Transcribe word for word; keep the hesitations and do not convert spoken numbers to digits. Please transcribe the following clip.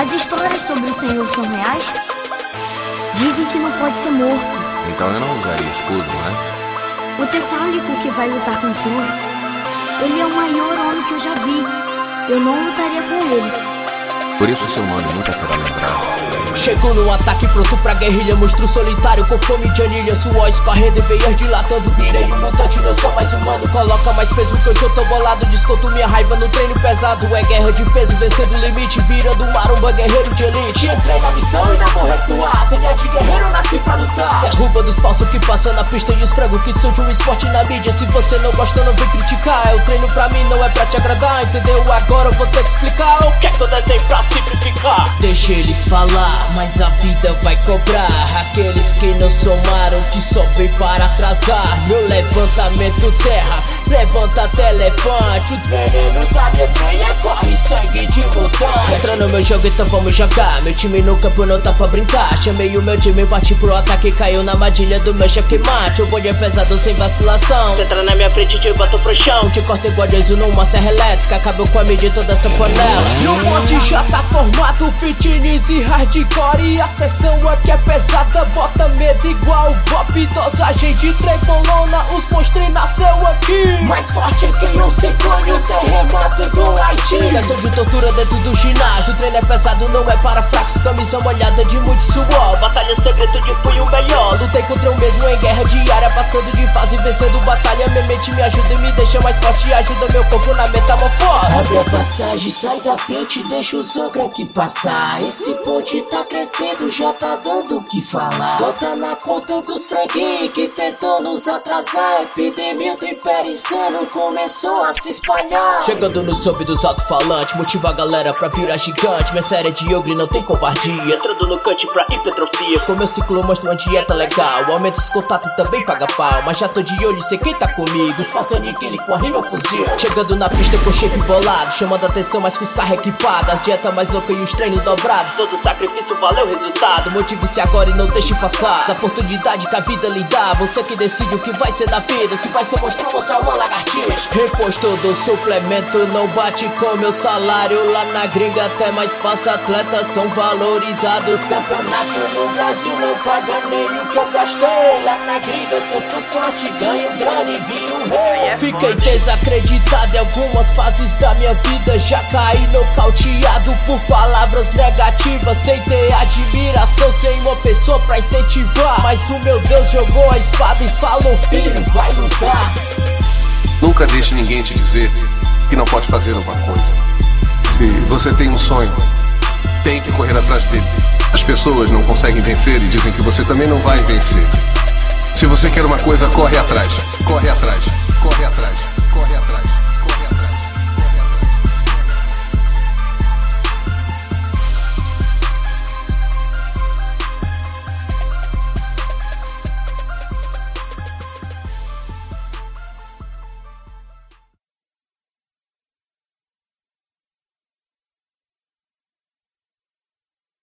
As histórias sobre o Senhor são reais? Dizem que não pode ser morto. Então eu não usaria escudo, não é? O Tessálico que vai lutar com o Senhor, ele é o maior homem que eu já vi. Eu não lutaria com ele. Por isso seu nome nunca será lembrado. Chegou no ataque pronto pra guerrilha, monstro solitário com fome de anilha, suor escorrendo e veias dilatando. Virei um mutante, não sou mais humano. Coloca mais peso que hoje eu tô bolado. Desconto minha raiva no treino pesado. É guerra de peso, vencendo o limite, virando um maromba guerreiro de elite. Entrei na missão e não vou recuar. Tenha de guerreiro, nasci pra lutar. Derruba dos falsos que passam na pista e os frangos que surge um esporte na mídia. Se você não gosta, não vem criticar. Eu treino pra mim, não é pra te agradar, entendeu? Agora eu vou ter que explicar o que é que eu desenho pra simplificar. Deixa eles falar, mas a vida vai cobrar aqueles que não somaram, que só veio para atrasar. Meu levantamento terra, levanta até levante. Os venenos da minha veia corre sangue de mutante. Entra no meu jogo, então vamos jogar. Meu time no campo não tá pra brincar. Chamei o meu time, parti pro ataque, caiu na armadilha do meu checkmate. O bonde é pesado sem vacilação. Tu entra na minha frente, te boto pro chão. Te corta igual Jesus numa serra elétrica. Acabou com a mídia toda essa panela. E o bonde já tá formado, fitness e hardcore. E a sessão aqui é pesada, bota medo igual o Bob. Dosagem de trembolona, os monstros nasceu aqui. Mais forte que um ciclone, um terremoto do Haiti. Sessão de tortura dentro do ginásio. O treino é pesado, não é para fracos. Camisa molhada de muito suor. Batalha secreta de fui o melhor. Lutei contra eu mesmo em guerra diária, passando de fase, vencendo batalha. Minha mente me ajuda e me deixa mais forte. E ajuda meu corpo na metamorfose. Abre a passagem, sai da frente, deixa os ogros aqui passar. Esse ponte tá crescendo, já tá dando o que falar. Bota na conta dos freguês que tentou nos atrasar. A epidemia do Império Insano começou a se espalhar. Chegando no sobe dos alto-falantes, motiva a galera pra virar gigante. Minha série de ogre não tem covardia, entrando no cante pra hipertrofia. Com meu ciclo mostro uma dieta legal, aumenta os contatos e também paga pau. Mas já tô de olho e sei quem tá comigo, espaço aniquile com a rima fuzil. Chegando na pista com shape bolado, chamando atenção mas com os carros equipados. As dietas mais loucas e os treinos dobrados, todo sacrifício valeu o resultado. Motive-se agora e não deixe passar a oportunidade que a vida lhe dá. Você que decide o que vai ser da vida, se vai ser monstro ou só uma lagartixa. Reposto do suplemento não bate com meu salário. Lá na gringa até mais fácil, atletas são valorizados. Campeonato no Brasil não paga nem o que eu gastei. Lá na gringa eu tô suporte, ganho grana e vi um rei. Fiquei desacreditado em algumas fases da minha vida. Já caí nocauteado por palavras negativas, sem ter admiração, sem uma pessoa pra incentivar. Mas o meu Deus jogou a espada e falou: filho, vai lutar. Nunca deixe ninguém te dizer que não pode fazer uma coisa. Se você tem um sonho, tem que correr atrás dele. As pessoas não conseguem vencer e dizem que você também não vai vencer. Se você quer uma coisa, corre atrás, corre atrás, corre atrás, corre atrás.